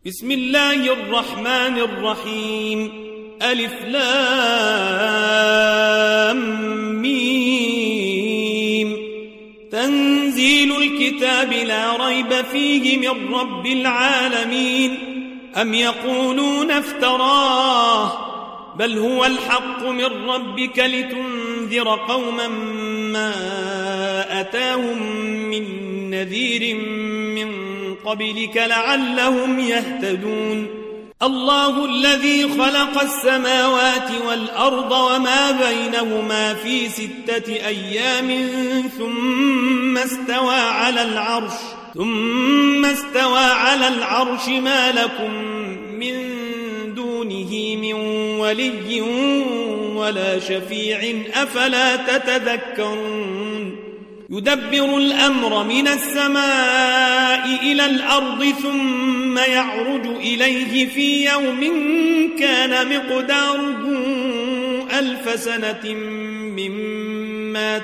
بسم الله الرحمن الرحيم. ألف لام ميم. تنزيل الكتاب لا ريب فيه من رب العالمين. أم يقولون افتراه بل هو الحق من ربك لتنذر قوما ما أتاهم من نذير من قبلك لعلهم يهتدون. الله الذي خلق السماوات والأرض وما بينهما في 6 أيام ثم استوى على العرش ما لكم من دونه من ولي ولا شفيع أفلا تتذكرون. يدبر الأمر من السماء إلى الأرض ثم يعرج إليه في يوم كان مقداره 1000 سنة مما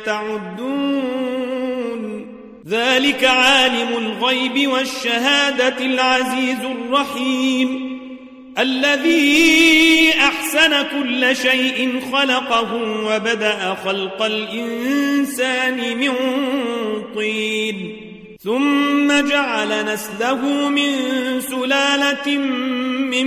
تعدون. ذلك عالم الغيب والشهادة العزيز الرحيم الذي أحسن كل شيء خلقه وبدأ خلق الإنسان من طين ثم جعل نسله من سلالة من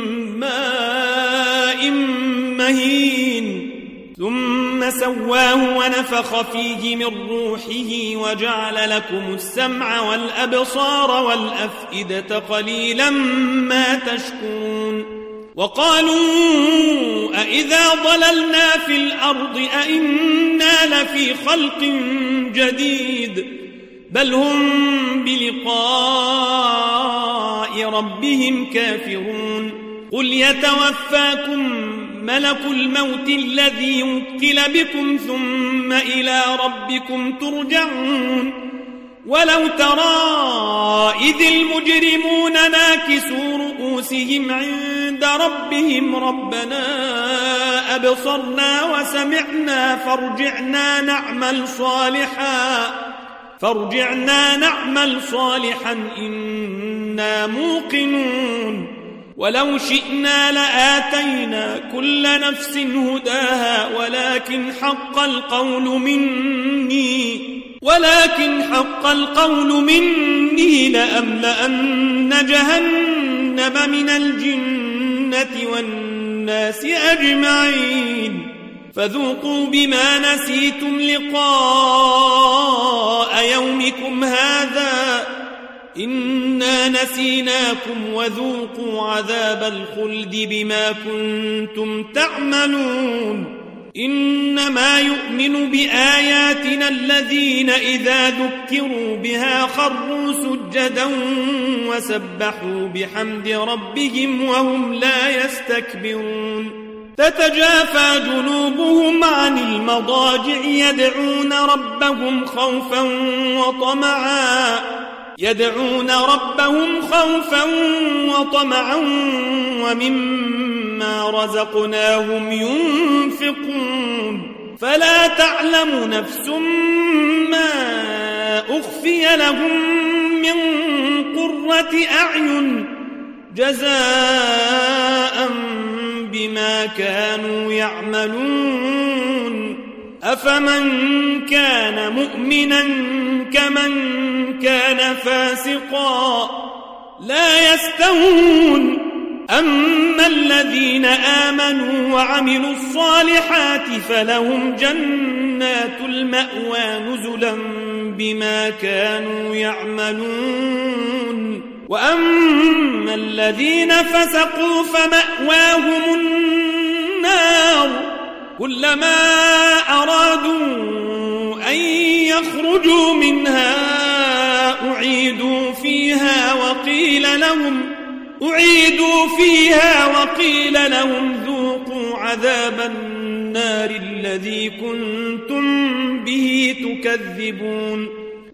ماء مهين ثم سواه ونفخ فيه من روحه وجعل لكم السمع والأبصار والأفئدة قليلا ما تشكرون. وقالوا أإذا ضللنا في الأرض أإنا لفي خلق جديد بل هم بلقاء ربهم كافرون. قل يتوفاكم ملك الموت الذي وكل بكم ثم إلى ربكم ترجعون. ولو ترى إذ المجرمون ناكسوا رؤوسهم عند ربهم ربنا أبصرنا وسمعنا فارجعنا نعمل صالحا إنا موقنون. ولو شئنا لآتينا كل نفس هداها ولكن حق القول مني لأملأن جهنم من الجنة والناس أجمعين. فذوقوا بما نسيتم لقاء يومكم هذا إنا نسيناكم وذوقوا عذاب الخلد بما كنتم تعملون. إنما يؤمن بآياتنا الذين إذا ذكروا بها خروا سجدا وسبحوا بحمد ربهم وهم لا يستكبرون. تتجافى جنوبهم عن المضاجع يدعون ربهم خوفا وطمعا ومما رزقناهم ينفقون. فلا تعلم نفس ما أخفي لهم من قرة أعين جزاء بما كانوا يعملون. أفمن كان مؤمنا كمن كان فاسقا لا يستوون. أما الذين آمنوا وعملوا الصالحات فلهم جنات المأوى نزلا بما كانوا يعملون. وأما الذين فسقوا فمأواهم النار كلما أرادوا أن يخرجوا منها أعيدوا فيها وقيل لهم ذوقوا عذاب النار الذي كنتم به تكذبون.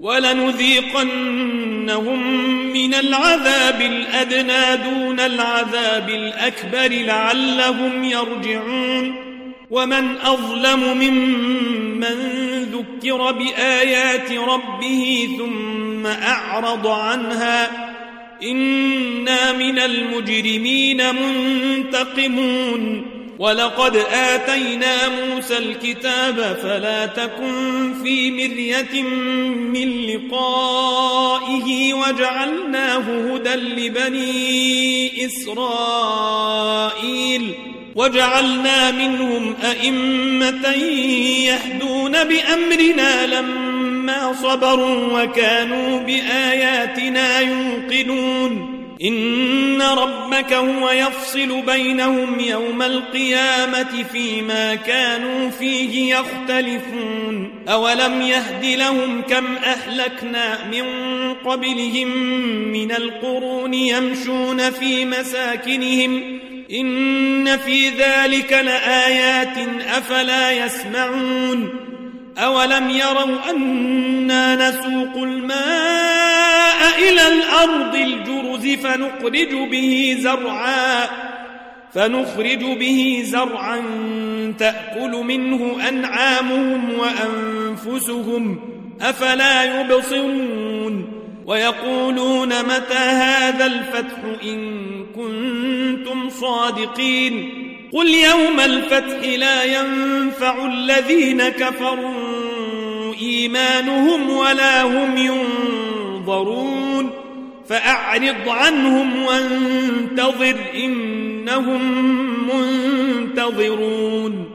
ولنذيقنهم من العذاب الأدنى دون العذاب الأكبر لعلهم يرجعون. ومن أظلم ممن ذكر بآيات ربه ثم أعرض عنها إنا من المجرمين منتقمون ولقد آتينا موسى الكتاب فلا تكن في مرية من لقائه وجعلناه هدى لبني إسرائيل وجعلنا منهم أئمة يهدون بأمرنا لما صبروا وكانوا بآياتنا يوقنون إن ربك هو يفصل بينهم يوم القيامة فيما كانوا فيه يختلفون أولم يهد لهم كم أهلكنا من قبلهم من القرون يمشون في مساكنهم إن في ذلك لآيات أفلا يسمعون أولم يروا أنا نسوق الماء إلى الأرض الجرز فنخرج به زرعا تأكل منه أنعامهم وأنفسهم أفلا يبصرون ويقولون متى هذا الفتح إن كنتم صادقين قل يوم الفتح لا ينفع الذين كفروا إيمانهم ولا هم ينظرون فأعرض عنهم وانتظر إنهم منتظرون